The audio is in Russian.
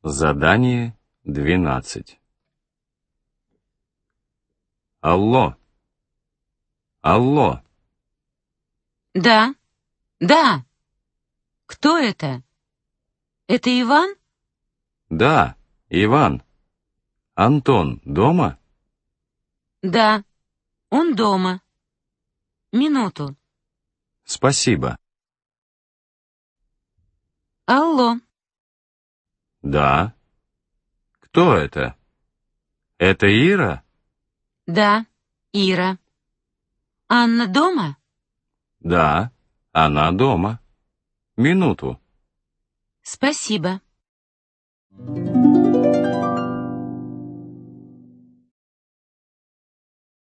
Задание 12. Алло. Алло. Да, да. Кто это? Это Иван? Да, Иван. Антон дома? Да, он дома. Минуту. Спасибо. Алло. Да. Кто это? Это Ира? Да, Ира. Анна дома? Да, она дома. Минуту. Спасибо.